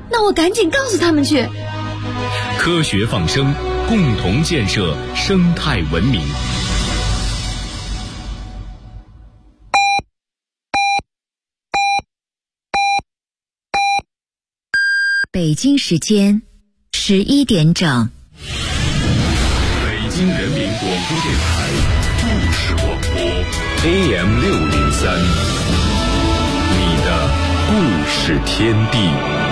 那我赶紧告诉他们去。 科学放生，共同建设生态文明。 北京时间11点整。 北京人民广播电台故事广播 AM603，你的故事天地。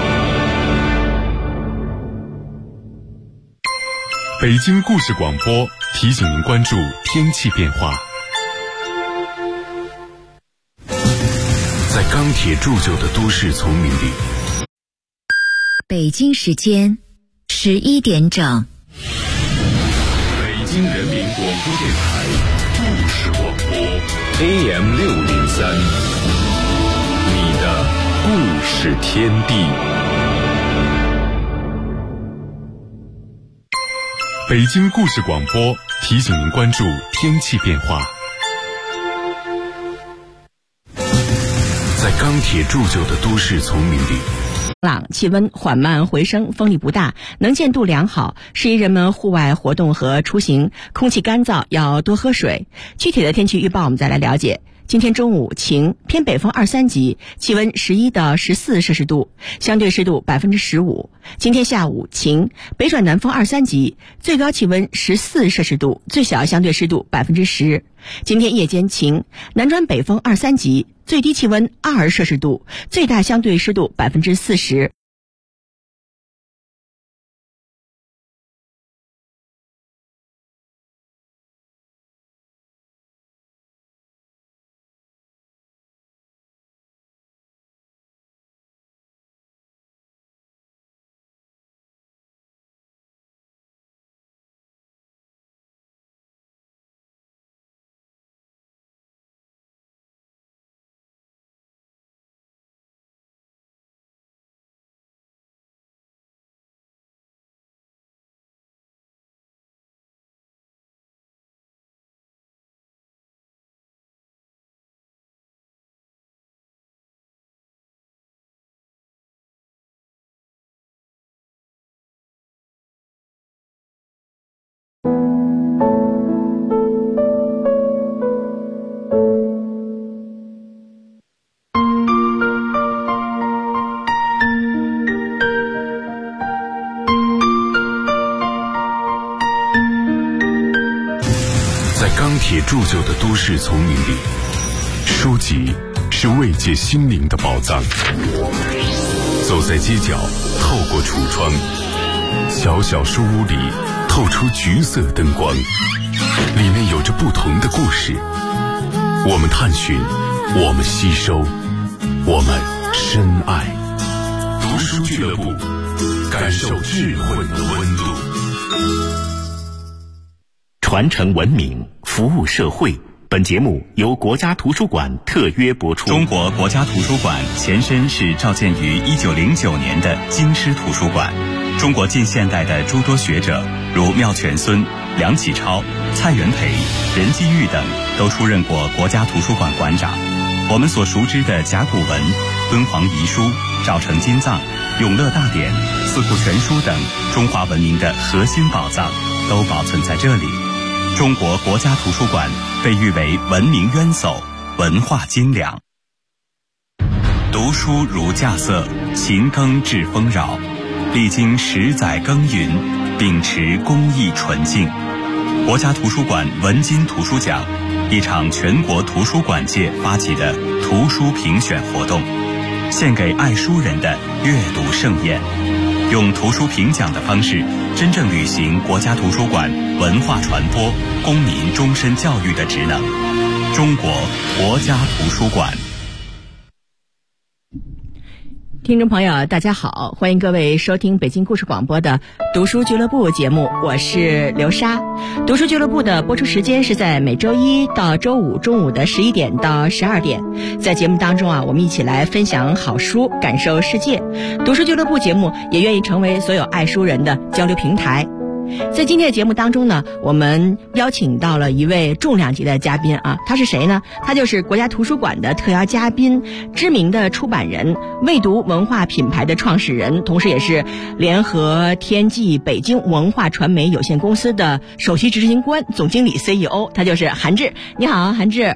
北京故事广播提醒您关注天气变化。 在钢铁铸就的都市丛林里， 北京时间11点整。 北京人民广播电台故事广播 AM603，你的故事天地。 北京故事广播提醒您关注天气变化。 在钢铁铸就的都市丛林里， 气温缓慢回升，风力不大，能见度良好，适宜人们户外活动和出行。空气干燥，要多喝水。具体的天气预报我们再来了解。今天中午晴，偏北风2、3级，气温11到14摄氏度，相对湿度15%。今天下午晴，北转南风2、3级，最高气温14摄氏度，最小相对湿度10%。今天夜间晴，南转北风2、3级，最低气温2摄氏度，最大相对湿度40%。 钢铁铸就的都市丛林里，书籍是慰藉心灵的宝藏。走在街角，透过橱窗，小小书屋里透出橘色灯光，里面有着不同的故事。我们探寻，我们吸收，我们深爱。读书俱乐部，感受智慧的温度。 传承文明，服务社会。本节目由国家图书馆特约播出。 中国国家图书馆前身是召建于1909年的京师图书馆。中国近现代的诸多学者，如妙泉孙、梁启超、蔡元培、任继玉等，都出任过国家图书馆馆长。我们所熟知的甲骨文、敦煌遗书、赵成金藏、永乐大典、四库全书等中华文明的核心宝藏，都保存在这里。中国国家图书馆被誉为文明渊薮、文化精良。读书如稼穑，勤耕致丰饶。历经10载耕耘，秉持公益纯净。国家图书馆文津图书奖，一场全国图书馆界发起的图书评选活动，献给爱书人的阅读盛宴。用图书评奖的方式，真正履行国家图书馆文化传播、公民终身教育的职能。中国国家图书馆。 听众朋友大家好，欢迎各位收听北京故事广播的读书俱乐部节目，我是刘莎。读书俱乐部的播出时间是在每周一到周五中午的11点到12点。在节目当中我们一起来分享好书，感受世界。读书俱乐部节目也愿意成为所有爱书人的交流平台。 在今天的节目当中呢，我们邀请到了一位重量级的嘉宾啊，他是谁呢？他就是国家图书馆的特邀嘉宾，知名的出版人，未读文化品牌的创始人，同时也是联合天际北京文化传媒有限公司的首席执行官、总经理 CEO， 他就是韩志。你好，韩志。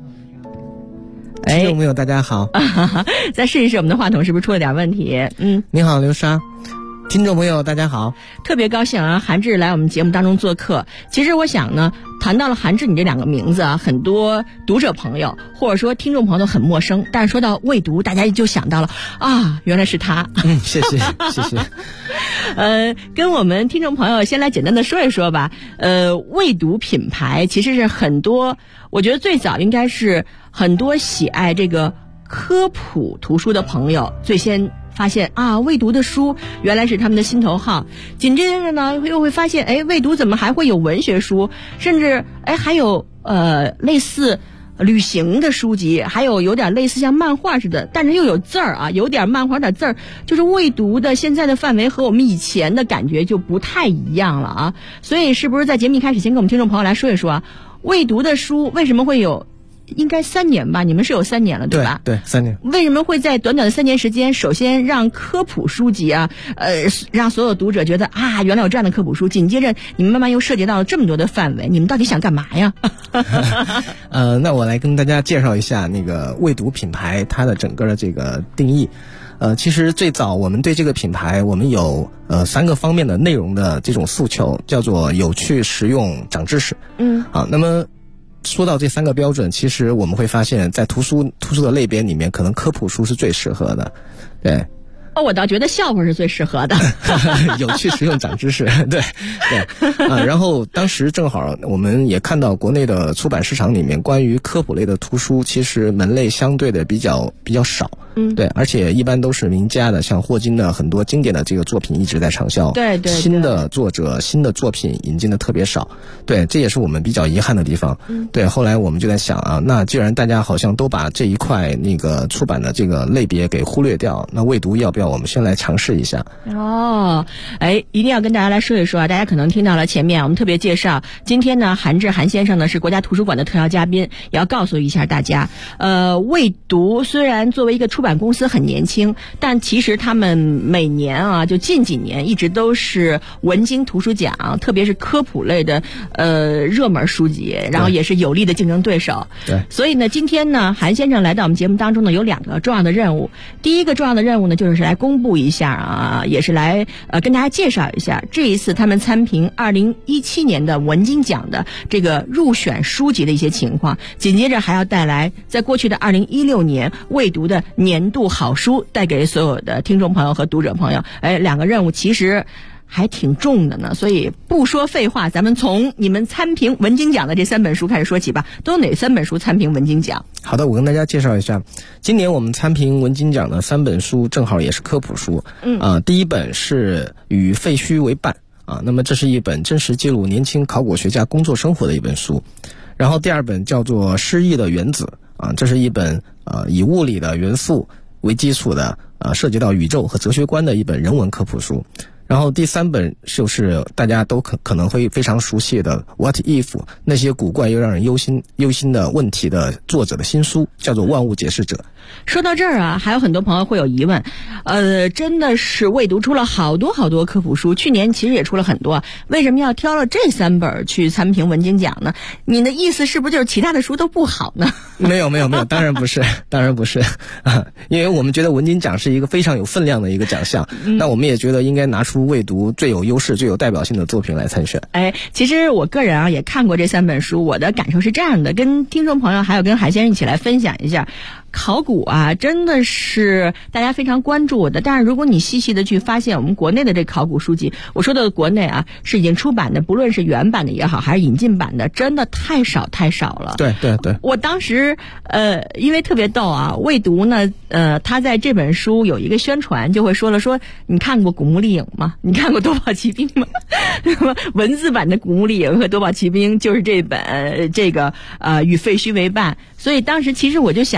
听众朋友大家好。 再试一试我们的话筒是不是出了点问题？ 你好，刘莎。听众朋友大家好， 特别高兴啊，韩志来我们节目当中做客。其实我想呢，谈到了韩志你这两个名字啊，很多读者朋友或者说听众朋友都很陌生，但是说到未读，大家就想到了啊，原来是他。 谢谢谢谢。 跟我们听众朋友先来简单的说一说吧。未读品牌其实是很多，我觉得最早应该是很多喜爱这个科普图书的朋友最先发现啊，未读的书原来是他们的心头好。紧接着呢，又会发现，未读怎么还会有文学书，甚至还有类似旅行的书籍，还有点类似像漫画似的，但是又有字儿啊，有点漫画的字儿。就是未读的现在的范围和我们以前的感觉就不太一样了啊。所以是不是在节目一开始先跟我们听众朋友来说一说啊，未读的书为什么会有？应该3年吧，你们是有3年了，对吧？ 对，3年。 为什么会在短短的3年时间，首先让科普书籍啊，让所有读者觉得啊，原来有这样的科普书，紧接着你们慢慢又涉及到了这么多的范围，你们到底想干嘛呀？ 那我来跟大家介绍一下那个未读品牌它的整个的这个定义。其实最早我们对这个品牌，我们有3个方面的内容的这种诉求，叫做有趣、实用、长知识。那么说到这3个标准，其实我们会发现在图书的类别里面，可能科普书是最适合的。对。 我倒觉得笑话是最适合的。 有趣、实用、长知识。对。然后当时正好我们也看到国内的出版市场里面关于科普类的图书，其实门类相对的比较少。对，而且一般都是名家的，像霍金的很多经典的这个作品一直在畅销。 对。 新的作者、新的作品引进的特别少。对，这也是我们比较遗憾的地方。对，后来我们就在想啊，那既然大家好像都把这一块那个出版的这个类别给忽略掉，那未读要不要我们先来尝试一下？ 一定要跟大家来说一说啊！大家可能听到了前面我们特别介绍，今天呢，韩志韩先生呢是国家图书馆的特邀嘉宾，也要告诉一下大家，未读虽然作为一个出版公司很年轻，但其实他们每年啊，就近几年一直都是文津图书奖，特别是科普类的热门书籍，然后也是有力的竞争对手。 对， 所以呢，今天呢，韩先生来到我们节目当中呢，有2个重要的任务。第一个重要的任务呢，就是来公布一下啊，也是来跟大家介绍一下这一次他们参评2017年的文津奖的这个入选书籍的一些情况。紧接着还要带来在过去的2016年未读的年度好书，带给所有的听众朋友和读者朋友。2个任务其实还挺重的呢，所以不说废话，咱们从你们参评文津奖的这3本书开始说起吧。都有哪3本书参评文津奖？ 好的，我跟大家介绍一下，今年我们参评文津奖的3本书正好也是科普书。第一本是与废墟为伴啊，那么这是一本真实记录年轻考古学家工作生活的一本书。然后第2本叫做失忆的原子啊，这是一本以物理的元素为基础的涉及到宇宙和哲学观的一本人文科普书。然后第3本就是大家都可能会非常熟悉的 What If， 那些古怪又让人忧心的问题的作者的新书，叫做万物解释者。 说到这儿啊，还有很多朋友会有疑问，真的是未读出了好多科普书，去年其实也出了很多，为什么要挑了这3本去参评文津奖呢？你的意思是不是就是其他的书都不好呢？ 没有，当然不是因为我们觉得文津奖是一个非常有分量的一个奖项，那我们也觉得应该拿出未读最有优势、最有代表性的作品来参选。 其实我个人啊也看过这3本书，我的感受是这样的，跟听众朋友还有跟韩先生一起来分享一下。考古啊，真的是大家非常关注的。但是如果你细细的去发现我们国内的这考古书籍，我说的国内啊是已经出版的，不论是原版的也好，还是引进版的，真的太少了。 对。 我当时因为特别逗啊，未读呢，他在这本书有一个宣传，就会说你看过《古墓丽影》吗？你看过《夺宝奇兵》吗？那么文字版的《古墓丽影》和《夺宝奇兵》就是这本这个与废墟为伴。所以当时其实我就想，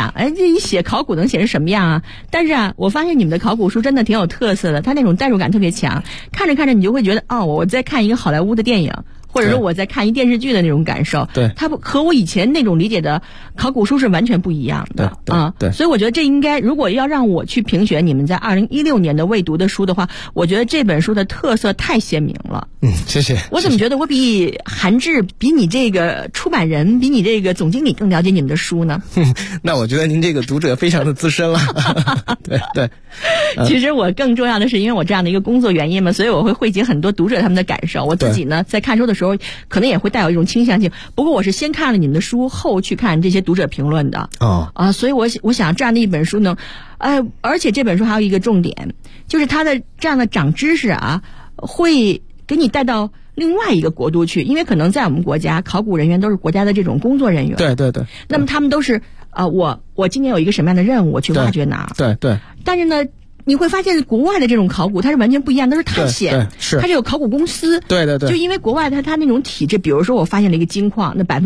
这一写考古能写成什么样啊？但是啊，我发现你们的考古书真的挺有特色的，它那种代入感特别强，看着看着你就会觉得哦，我在看一个好莱坞的电影。或者说我在看一电视剧的那种感受， 对， 它和我以前那种理解的考古书是完全不一样的对， 所以我觉得这应该，如果要让我去评选你们在2016年的未读的书的话，我觉得这本书的特色太鲜明了。 谢谢。 我怎么觉得我比韩志、比你这个出版人、比你这个总经理更了解你们的书呢？ 那我觉得您这个读者非常的资深了。对。 其实我更重要的是，因为我这样的一个工作原因嘛，所以我会汇集很多读者他们的感受。我自己呢，在看书的时候，可能也会带有一种倾向性。不过我是先看了你们的书，后去看这些读者评论的。所以我想这样的一本书呢，而且这本书还有一个重点，就是它的这样的长知识啊，会给你带到另外一个国度去，因为可能在我们国家，考古人员都是国家的这种工作人员。 对。 那么他们都是我今年有一个什么样的任务，我去挖掘哪儿。 对。 但是呢，你会发现国外的这种考古它是完全不一样，都是探险， 是它是有考古公司。 对。 就因为国外它那种体制，比如说我发现了一个金矿，那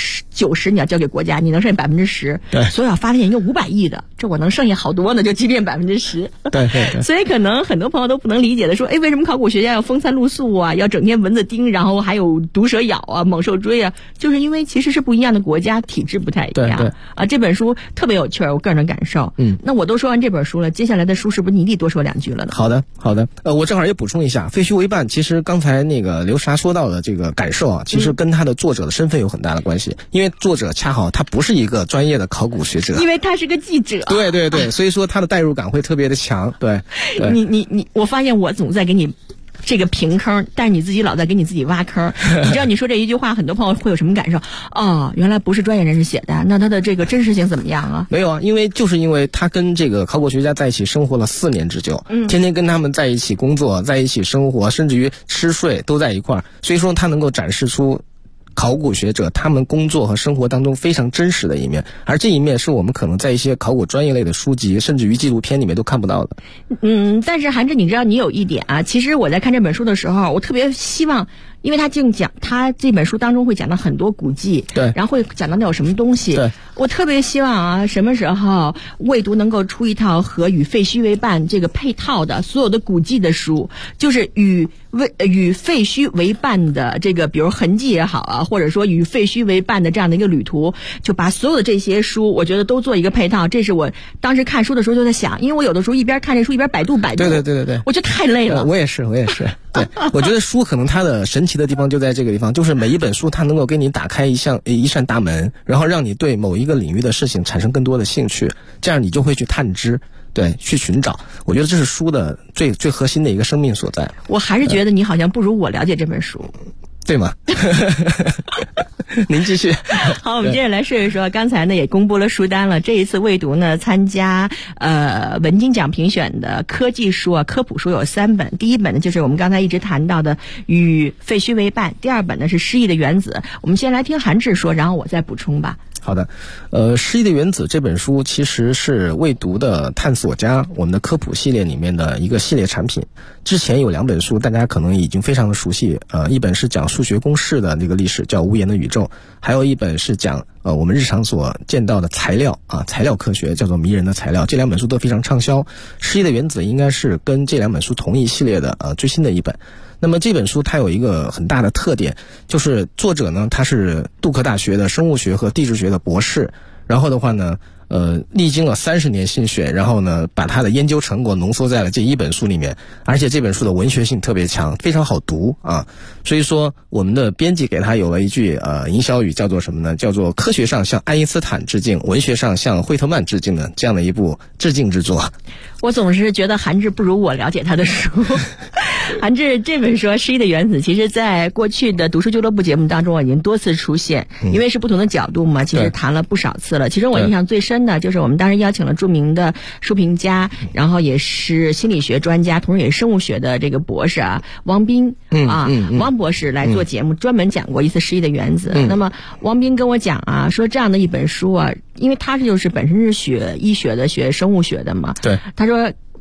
90%你要交给国家，你能剩下10%， 对， 所以要发现一个500亿的，这我能剩下好多呢，就即便10%。 对。 所以可能很多朋友都不能理解的说，为什么考古学家要风餐露宿啊，要整天蚊子叮，然后还有毒蛇咬啊，猛兽追啊，就是因为其实是不一样的国家，体制不太一样。 对。 这本书特别有趣，我个人的感受。那我都说完这本书了，接下来的书是不是你得多说2句了呢？ 好的。我正好也补充一下，废墟为伴，其实刚才那个刘莎说到的这个感受啊，其实跟他的作者的身份有很大的关系，因为作者恰好他不是一个专业的考古学者， 因为他是个记者。 对，所以说他的代入感会特别的强。对。 我发现我总在给你这个平坑，但是你自己老在给你自己挖坑。你知道你说这一句话，很多朋友会有什么感受？原来不是专业人士写的，那他的这个真实性怎么样啊？ 没有啊，因为他跟这个考古学家在一起生活了4年之久，天天跟他们在一起工作，在一起生活，甚至于吃睡都在一块儿，所以说他能够展示出考古学者他们工作和生活当中非常真实的一面，而这一面是我们可能在一些考古专业类的书籍甚至于纪录片里面都看不到的。 但是韩志，你知道你有一点啊，其实我在看这本书的时候，我特别希望，因为他这本书当中会讲到很多古迹， 对， 然后会讲到那有什么东西， 对， 我特别希望啊，什么时候未读能够出一套和与废墟为伴这个配套的所有的古迹的书，就是与废墟为伴的这个，比如痕迹也好啊，或者说与废墟为伴的这样的一个旅途，就把所有的这些书，我觉得都做一个配套。这是我当时看书的时候就在想，因为我有的时候一边看这书一边百度， 对， 我觉得太累了。 我也是。对，我觉得书可能它的神奇的地方就在这个地方，就是每一本书它能够给你打开一扇大门，然后让你对某一个领域的事情产生更多的兴趣，这样你就会去探知。对，去寻找，我觉得这是书的最核心的一个生命所在。 我还是觉得你好像不如我了解这本书， 对吗？您继续。 好，我们接着来说一说，刚才呢也公布了书单了。这一次未读呢参加文津奖评选的科技书啊，科普书有3本。第一本呢就是我们刚才一直谈到的《与废墟为伴》，第2本呢是《失忆的原子》。我们先来听韩志说，然后我再补充吧。 好的，失忆的原子这本书其实是未读的探索家我们的科普系列里面的一个系列产品。之前有2本书大家可能已经非常的熟悉，一本是讲数学公式的那个历史，叫《无言的宇宙》，还有一本是讲我们日常所见到的材料科学，叫做《迷人的材料》。这2本书都非常畅销，失忆的原子应该是跟这2本书同一系列的最新的一本。那么这本书它有一个很大的特点，就是作者呢他是杜克大学的生物学和地质学的博士，然后的话呢历经了30年心血，然后呢把他的研究成果浓缩在了这1本书里面，而且这本书的文学性特别强，非常好读啊。所以说我们的编辑给他有了一句营销语，叫做什么呢？叫做科学上向爱因斯坦致敬，文学上向惠特曼致敬的这样的一部致敬之作。 我总是觉得韩志不如我了解他的书。韩志这本书《失忆的原子》，其实在过去的读书俱乐部节目当中已经多次出现，因为是不同的角度嘛，其实谈了不少次了。其中我印象最深的就是我们当时邀请了著名的书评家，然后也是心理学专家，同时也是生物学的这个博士王斌王博士来做节目，专门讲过一次《失忆的原子》。那么王斌跟我讲说这样的一本书因为他就是本身是学医学的，学生物学的嘛， 对， 他说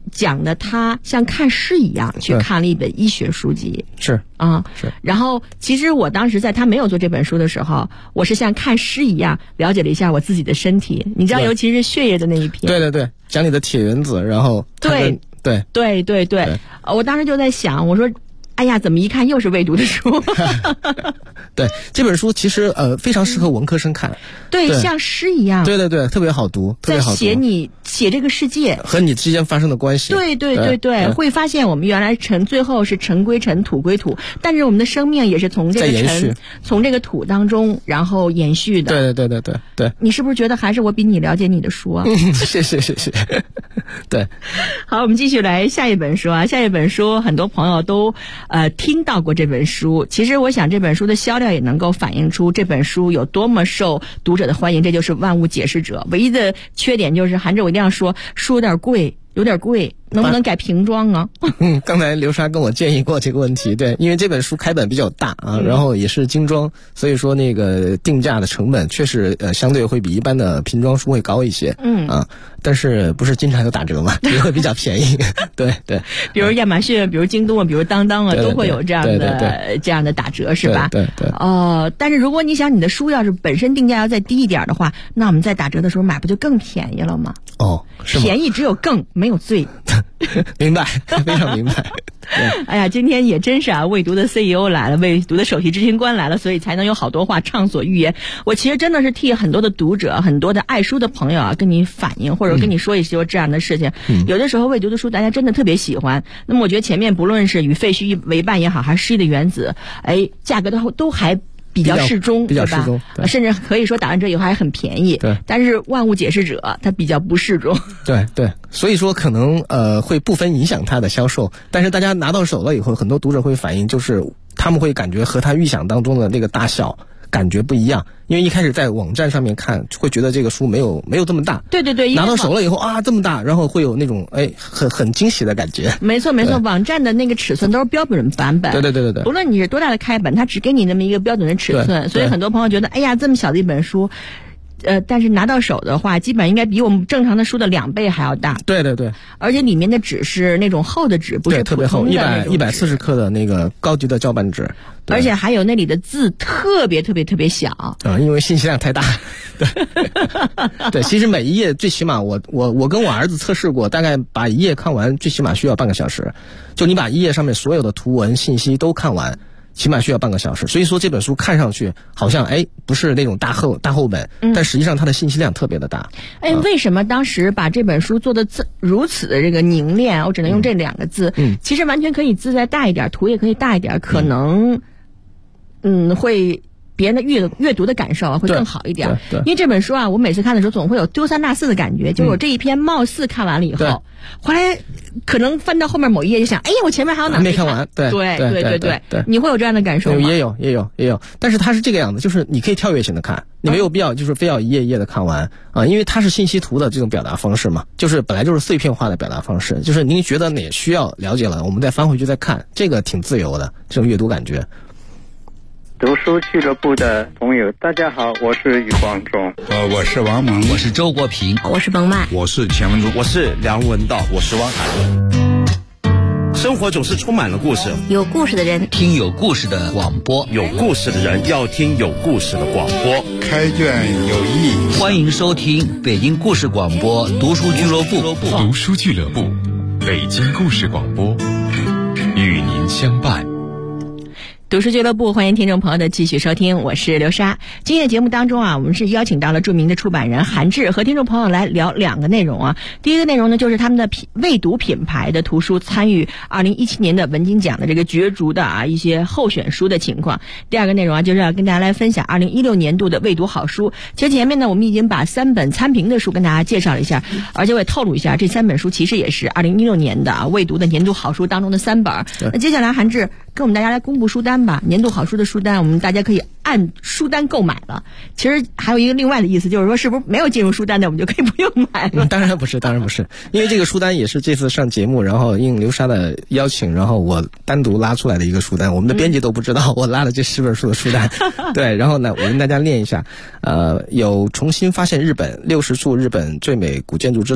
讲的他像看诗一样去看了一本医学书籍。 是是。然后其实我当时在他没有做这本书的时候，我是像看诗一样了解了一下我自己的身体，你知道，尤其是血液的那一篇。 对对对，讲你的铁原子，然后对，我当时就在想，我说哎呀，怎么一看又是未读的书？ 对，这本书其实非常适合文科生看。 对，像诗一样。 对对对，特别好读，特别好读。 在写这个世界和你之间发生的关系。 对对对 对，会发现我们原来最后是尘归尘，土归土，但是我们的生命也是从这个尘，从这个土当中然后延续的。 对对对对对对。 你是不是觉得还是我比你了解你的书啊？ 谢谢。对。 好，我们继续来下一本书啊。下一本书很多朋友都听到过这本书，其实我想这本书的销量也能够反映出这本书有多么受读者的欢迎，这就是《万物解释者》。唯一的缺点就是韩志，我一定要说，书有点贵，能不能改平装啊？ 刚才刘莎跟我建议过这个问题，对，因为这本书开本比较大啊，然后也是精装，所以说那个定价的成本确实相对会比一般的平装书会高一些。但是不是经常有打折嘛，也会比较便宜。对对， 比如亚马逊，比如京东啊，比如当当啊，都会有这样的打折，是吧？ 对对。 但是如果你想你的书要是本身定价要再低一点的话，那我们在打折的时候买不就更便宜了吗？ 是吗？ 便宜只有更，没有最。 明白，非常明白。 哎呀，今天也真是啊，未读的 CEO 来了，未读的首席执行官来了，所以才能有好多话畅所欲言。我其实真的是替很多的读者、很多的爱书的朋友啊，跟你反映或者跟你说一些这样的事情。有的时候未读的书大家真的特别喜欢。那么我觉得前面不论是与废墟为伴也好，还是诗意的原子，价格都还比较适中， 比较适中， 甚至可以说打完折以后还很便宜。 对， 但是万物解释者它比较不适中。 对对，所以说可能会部分影响它的销售，但是大家拿到手了以后，很多读者会反映，就是他们会感觉和他预想当中的那个大小感觉不一样，因为一开始在网站上面看，会觉得这个书没有这么大。对对对，拿到手了以后啊，这么大，然后会有那种很惊喜的感觉。 没错没错，网站的那个尺寸都是标准版本。 对对对对对， 不论你是多大的开本，它只给你那么一个标准的尺寸，所以很多朋友觉得，哎呀，这么小的一本书。但是拿到手的话，基本应该比我们正常的书的2倍还要大。对对对，而且里面的纸是那种厚的纸，不是特别厚，140克的那个高级的胶板纸， 而且还有那里的字特别小。 因为信息量太大。对，其实每一页最起码我跟我儿子测试过，大概把一页看完最起码需要半个小时。就你把一页上面所有的图文信息都看完，起码需要半个小时。所以说这本书看上去好像不是那种大厚本，但实际上它的信息量特别的大。 为什么当时把这本书做的如此的这个凝练？我只能用这2个字。其实完全可以字再大一点，图也可以大一点，可能会别人的阅读的感受会更好一点。 对， 因为这本书啊，我每次看的时候总会有丢三落四的感觉，就是我这一篇貌似看完了以后，后来可能翻到后面某一页就想，哎呀，我前面还有哪没看完？对， 你会有这样的感受吗？ 也有，但是它是这个样子，就是你可以跳跃性的看，你没有必要就是非要一页一页的看完啊，因为它是信息图的这种表达方式嘛，就是本来就是碎片化的表达方式，就是您觉得哪需要了解了，我们再翻回去再看，这个挺自由的这种阅读感觉。 读书俱乐部的朋友，大家好，我是余光中。 我是王蒙， 我是周国平， 我是彭曼， 我是钱文忠， 我是梁文道，我是汪涵。生活总是充满了故事， 有故事的人听有故事的广播， 有故事的人要听有故事的广播。 开卷有益， 欢迎收听北京故事广播读书俱乐部。 读书俱乐部，北京故事广播，与您相伴。 读书俱乐部，欢迎听众朋友的继续收听，我是刘莎。今天的节目当中啊，我们是邀请到了著名的出版人韩志，和听众朋友来聊2个内容啊。第一个内容呢，就是他们的未读品牌的图书参与2017年的文津奖的这个角逐的一些候选书的情况。第2个内容啊，就是要跟大家来分享2016年度的未读好书。其实前面呢，我们已经把3本参评的书跟大家介绍了一下，而且我也透露一下，这3本书其实也是2016年的未读的年度好书当中的3本。那接下来韩志跟我们大家来公布书单吧，年度好书的书单，我们大家可以按书单购买了。其实还有一个另外的意思，就是说是不是没有进入书单的，我们就可以不用买了？ 当然不是，因为这个书单也是这次上节目，然后应刘莎的邀请，然后我单独拉出来的一个书单，我们的编辑都不知道我拉了这10本书的书单。对，然后呢，我跟大家念一下，有重新发现日本，60处日本最美古建筑之旅。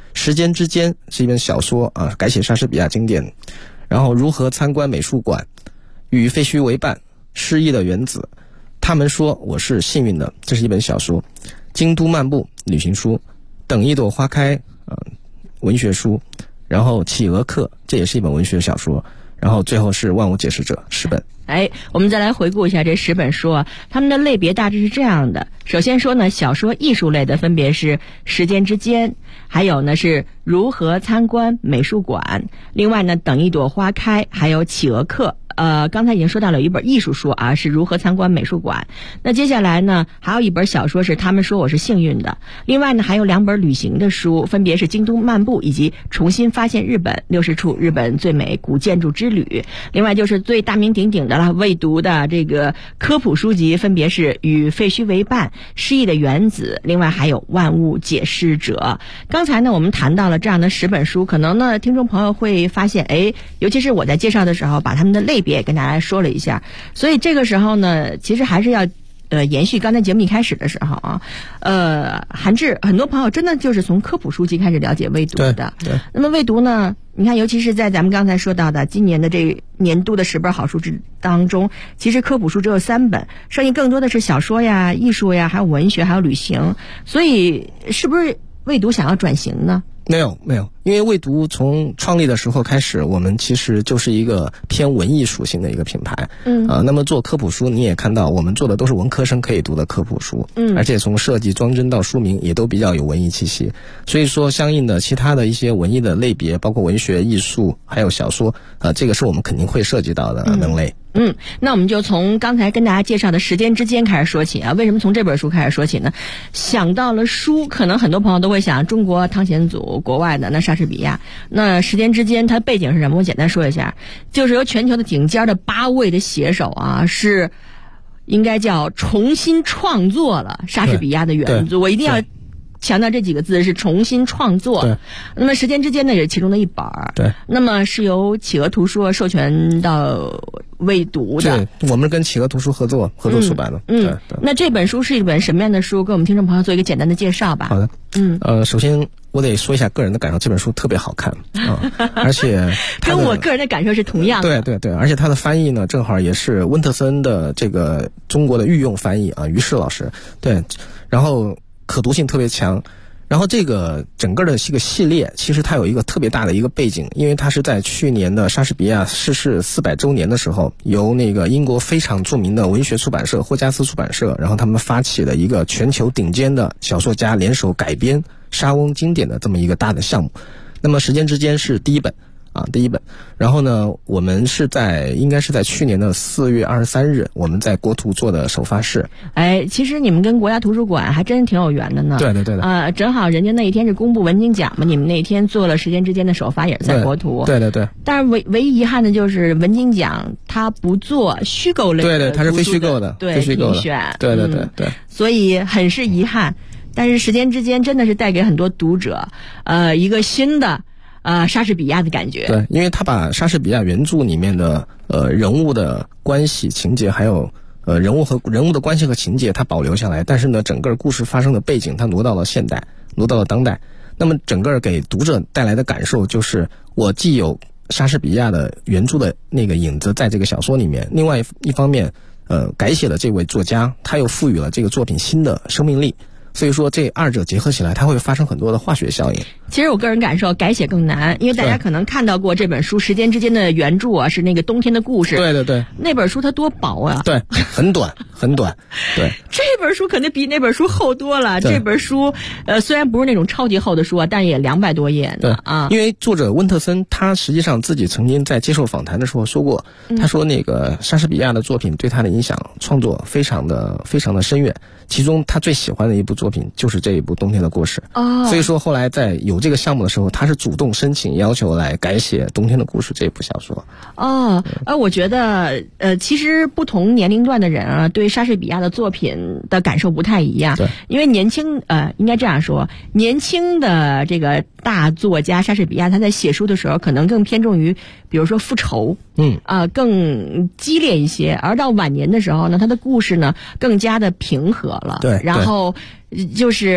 时间之间是一本小说啊，改写莎士比亚经典。然后如何参观美术馆，与废墟为伴，失忆的原子，他们说我是幸运的，这是一本小说。京都漫步旅行书，等一朵花开文学书，然后企鹅课，这也是一本文学小说，然后最后是万物解释者10本。 我们再来回顾一下这10本书啊，它们的类别大致是这样的。首先说呢，小说艺术类的分别是时间之间，还有呢是如何参观美术馆，另外呢等一朵花开，还有企鹅课。刚才已经说到了有一本艺术书啊，是如何参观美术馆。那接下来呢，还有一本小说是他们说我是幸运的。另外呢，还有2本旅行的书，分别是京都漫步以及重新发现日本60处日本最美古建筑之旅。另外就是最大名鼎鼎的了，未读的这个科普书籍，分别是与废墟为伴、失忆的原子，另外还有万物解释者。刚才呢，我们谈到了这样的10本书，可能呢，听众朋友会发现，尤其是我在介绍的时候，把他们的类别也跟大家说了一下，所以这个时候呢，其实还是要延续刚才节目一开始的时候啊，韩志很多朋友真的就是从科普书籍开始了解未读的。对。那么未读呢，你看，尤其是在咱们刚才说到的今年的这年度的10本好书当中，其实科普书只有3本，剩下更多的是小说呀、艺术呀，还有文学，还有旅行。所以，是不是未读想要转型呢？ 没有，因为未读从创立的时候开始，我们其实就是一个偏文艺属性的一个品牌。那么做科普书，你也看到我们做的都是文科生可以读的科普书。而且从设计、装帧到书名也都比较有文艺气息。所以说，相应的其他的一些文艺的类别，包括文学、艺术，还有小说，这个是我们肯定会涉及到的门类。 那我们就从刚才跟大家介绍的时间之间开始说起啊。为什么从这本书开始说起呢？想到了书，可能很多朋友都会想中国汤显祖，国外的那莎士比亚。那时间之间它背景是什么？我简单说一下，就是由全球的顶尖的8位的写手啊，是应该叫重新创作了莎士比亚的原著。我一定要强调这几个字是重新创作。 对。 那么时间之间呢，也是其中的一本。 对。 那么是由企鹅图书授权到未读的。 对，我们跟企鹅图书合作出版的。对。 那这本书是一本什么样的书？给我们听众朋友做一个简单的介绍吧。 好的。首先我得说一下个人的感受，这本书特别好看而且跟我个人的感受是同样的。 对，而且它的翻译呢，正好也是温特森的这个中国的御用翻译啊，于适老师。对，然后可读性特别强。然后这个整个的这个系列，其实它有一个特别大的一个背景，因为它是在去年的莎士比亚逝世400周年的时候，由那个英国非常著名的文学出版社霍加斯出版社，然后他们发起了一个全球顶尖的小说家联手改编莎翁经典的这么一个大的项目。那么时间之间是第一本。然后呢，我们应该是在去年的4月23日，我们在国图做的首发式。 其实你们跟国家图书馆还真挺有缘的呢。 对的。 正好人家那一天是公布文津奖嘛，你们那天做了时间之间的首发，也是在国图。 对。 但是唯一遗憾的就是文津奖它不做虚构类的。 对，它是非虚构的。 对，评选。 对。 所以很是遗憾，但是时间之间真的是带给很多读者一个新的莎士比亚的感觉。 对，因为他把莎士比亚原著里面的人物的关系情节，还有人物的关系和情节，他保留下来，但是呢，整个故事发生的背景他挪到了现代，挪到了当代。那么整个给读者带来的感受就是，我既有莎士比亚的原著的那个影子在这个小说里面，另外一方面改写的这位作家他又赋予了这个作品新的生命力。所以说这二者结合起来，它会发生很多的化学效应。 其实我个人感受，改写更难，因为大家可能看到过这本书《时间之间》的原著啊，是那个冬天的故事。 对。 那本书它多薄啊！ 对，很短。对。 这本书肯定比那本书厚多了。这本书虽然不是那种超级厚的书啊，但也200多页呢。 对。因为作者温特森他实际上自己曾经在接受访谈的时候说过，他说那个莎士比亚的作品对他的影响创作非常的深远，其中他最喜欢的一部作品就是这一部《冬天的故事》。所以说后来在有这个项目的时候，他是主动申请要求来改写《冬天的故事》这一部小说。 我觉得其实不同年龄段的人啊，对莎士比亚的作品的感受不太一样。 对， 因为应该这样说，年轻的这个大作家莎士比亚，他在写书的时候可能更偏重于，比如说复仇，更激烈一些。而到晚年的时候呢，他的故事呢更加的平和了。 对， 然后就是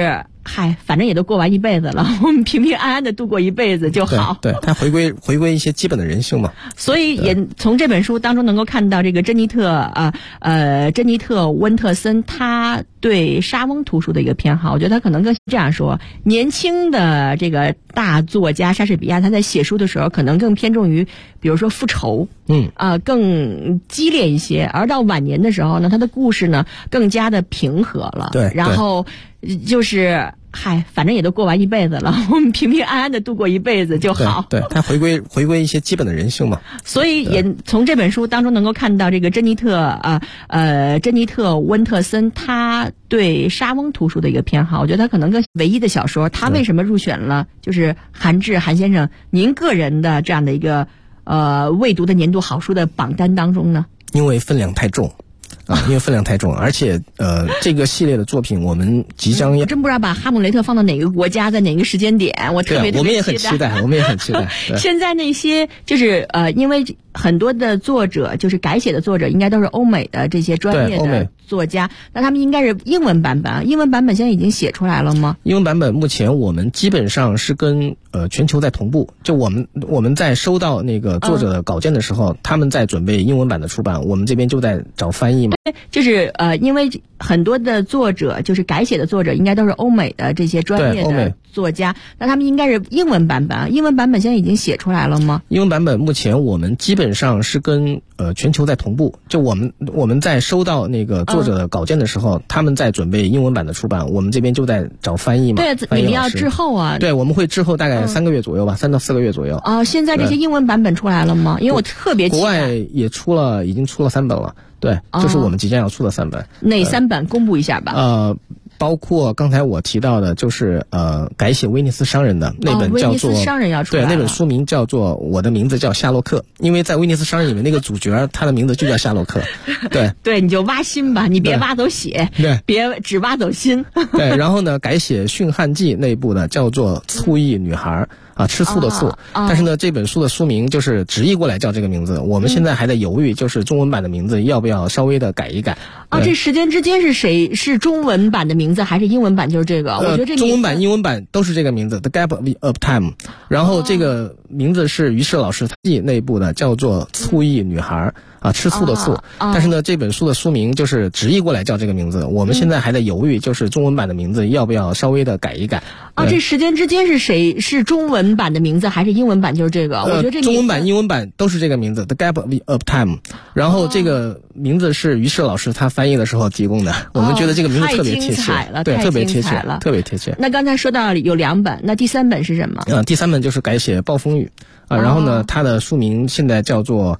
反正也都过完一辈子了，我们平平安安的度过一辈子就好。 对，他回归一些基本的人性嘛。 所以也从这本书当中能够看到这个珍妮特温特森他对莎翁图书的一个偏好。我觉得他可能更这样说，年轻的这个大作家莎士比亚他在写书的时候可能更偏重于比如说复仇，更激烈一些，而到晚年的时候呢，他的故事呢更加的平和了。 对， 然后就是反正也都过完一辈子了，我们平平安安的度过一辈子就好。 对，他回归一些基本的人性嘛。 所以也从这本书当中能够看到这个珍妮特温特森他对莎翁图书的一个偏好。我觉得他可能更唯一的小说，他为什么入选了就是韩先生您个人的这样的一个未读的年度好书的榜单当中呢？ 因为分量太重。因为分量太重，而且这个系列的作品我们即将要， 真不知道把哈姆雷特放到哪个国家，在哪个时间点，我特别我们也很期待， 现在那些就是因为很多的作者就是改写的作者应该都是欧美的这些专业的作家，那他们应该是英文版本。英文版本现在已经写出来了吗？ 英文版本目前我们基本上是跟全球在同步，就我们在收到那个作者的稿件的时候，他们在准备英文版的出版，我们这边就在找翻译嘛。 就是因为很多的作者就是改写的作者应该都是欧美的这些专业的作家，那他们应该是英文版本。英文版本现在已经写出来了吗？ 英文版本目前我们基本上是跟全球在同步，就我们在收到那个作者的稿件的时候，他们在准备英文版的出版，我们这边就在找翻译嘛。 对，你们要滞后啊。 对，我们会滞后大概3个月左右吧，3到4个月左右。 现在这些英文版本出来了吗？因为我特别期待。 国外也已经出了3本了。对，就是我们即将要出的3本。 哪3本公布一下吧？ 包括刚才我提到的，就是改写威尼斯商人的那本叫做威尼斯商人要出来了。 对，那本书名叫做《我的名字叫夏洛克》，因为在威尼斯商人里面那个主角他的名字就叫夏洛克。对， 你就挖心吧，你别挖走血，别只挖走心。 对，然后呢，改写驯汉记那部的叫做《醋意女孩》。吃醋的醋，但是呢，这本书的书名就是直译过来叫这个名字。我们现在还在犹豫，就是中文版的名字要不要稍微的改一改。 这时间之间是谁？是中文版的名字还是英文版？就是这个，我觉得这中文版、英文版都是这个名字 ，The Gap of Time。然后这个名字是于适老师记那部的，叫做《醋意女孩》。吃醋的醋，但是呢，这本书的书名就是直译过来叫这个名字。我们现在还在犹豫，就是中文版的名字要不要稍微的改一改。 这时间之间是谁？是中文版的名字还是英文版？就是这个，我觉得这中文版、英文版都是这个名字 ，The Gap of Time。然后这个名字是于适老师他翻译的时候提供的，我们觉得这个名字特别贴切，对，特别贴切，特别贴切。 那刚才说到有2本，那第3本是什么？ 第3本就是改写《暴风雨》然后呢，它的书名现在叫做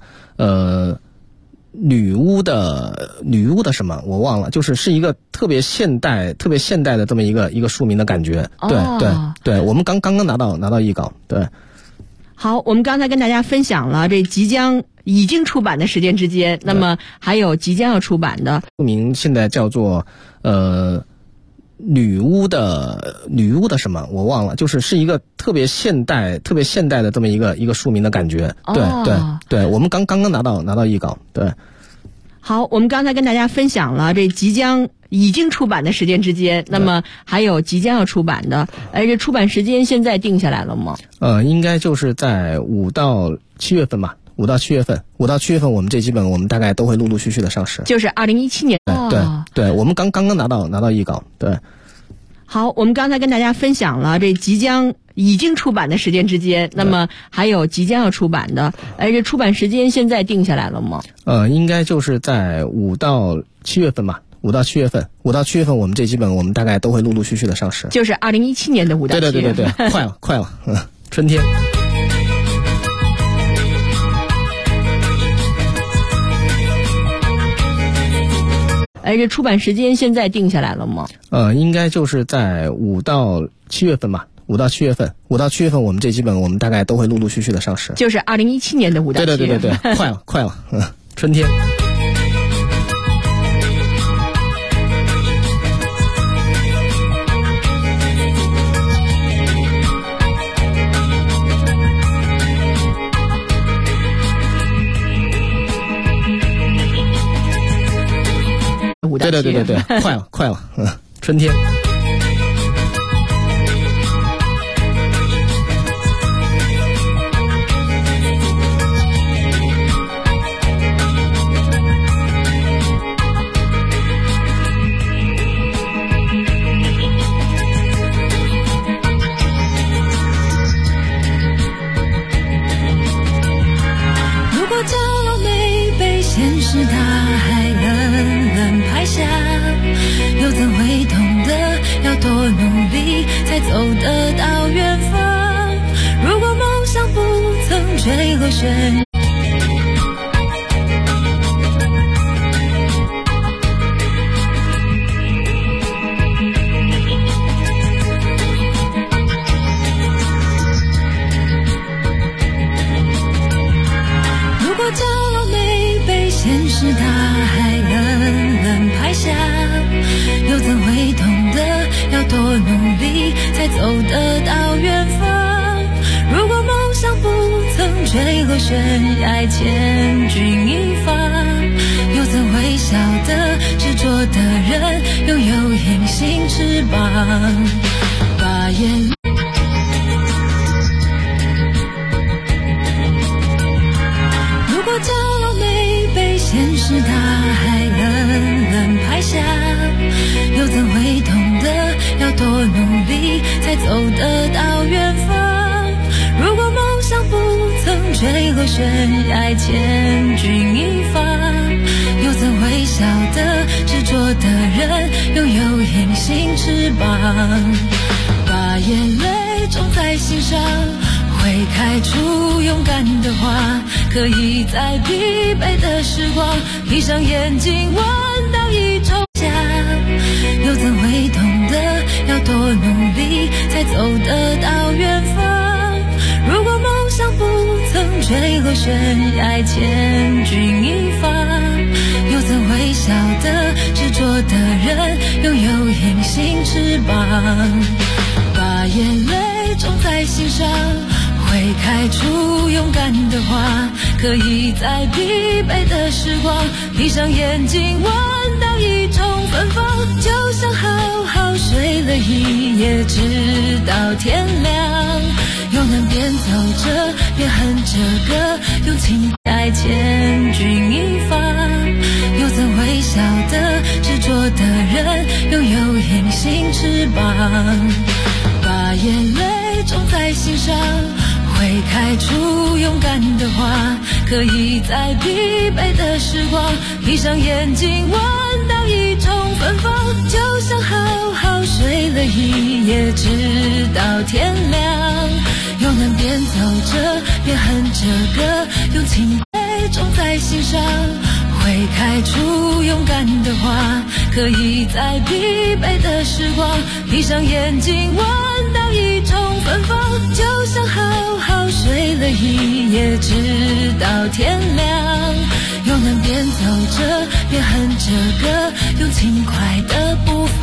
女巫的什么我忘了，是一个特别现代的这么一个书名的感觉。对，我们刚刚拿到译稿。对， 好，我们刚才跟大家分享了这已经出版的时间之间，那么还有即将要出版的书名现在叫做女巫的什么我忘了，是一个特别现代的这么一个书名的感觉。对，我们刚刚拿到译稿。对， 好，我们刚才跟大家分享了这已经出版的时间之间，那么还有即将要出版的，这出版时间现在定下来了吗？ 应该就是在5到7月份吧。5到7月份，我们这几本我们大概都会陆陆续续的上市。 就是2017年。 对，我们刚刚拿到译稿。对， 好，我们刚才跟大家分享了这已经出版的时间之间，那么还有即将要出版的，这出版时间现在定下来了吗？ 应该就是在5到7月份吧。5到7月份，我们这几本我们大概都会陆陆续续的上市。 就是2017年的5到7月份。 对，快了，春天。 这出版时间现在定下来了吗？ 应该就是在5到7月份吧。5到7月份，我们这几本我们大概都会陆陆续续的上市。 就是2017年的5到7月份。 对，快了，春天。对，快了，春天。 现实大海冷冷拍下，又怎会懂得要多努力才走得到远方？如果梦想不曾坠落悬崖，现实大海冷冷拍下，又怎会懂得要多努力才走得到远方？如果梦想不曾坠落悬崖，千钧一发，又怎会晓得执着的人拥有隐形翅膀？把眼泪如果骄傲没被现实大海冷冷拍下，又怎会懂得要多努力才走得到远方？如果梦想不曾坠落悬崖，千钧一发，又怎会晓得执着的人拥有隐形翅膀？把眼泪种在心上，会开出勇敢的花，可以在疲惫的时光闭上眼睛闻到一种家，又怎会懂得要多努力才走得到远方？如果梦想不曾坠落悬崖，千钧一发，又怎会晓得执着的人拥有隐形翅膀？把眼泪种在心上，会开出勇敢的花，可以在疲惫的时光闭上眼睛闻到一种芬芳，就像好好睡了一夜直到天亮，又能边走着边哼着歌，用情爱千钧一发，又怎会晓得执着的人拥有隐形翅膀？把眼泪种在心上，会开出勇敢的花，可以在疲惫的时光闭上眼睛闻到一种芬芳，就像好好睡了一夜直到天亮，又能边走着边哼着歌，用情爱种在心上，会开出勇敢的花，可以在疲惫的时光闭上眼睛闻到一种芬芳，就像好好睡了一夜直到天亮，又能边走着边哼着歌，用轻快的步伐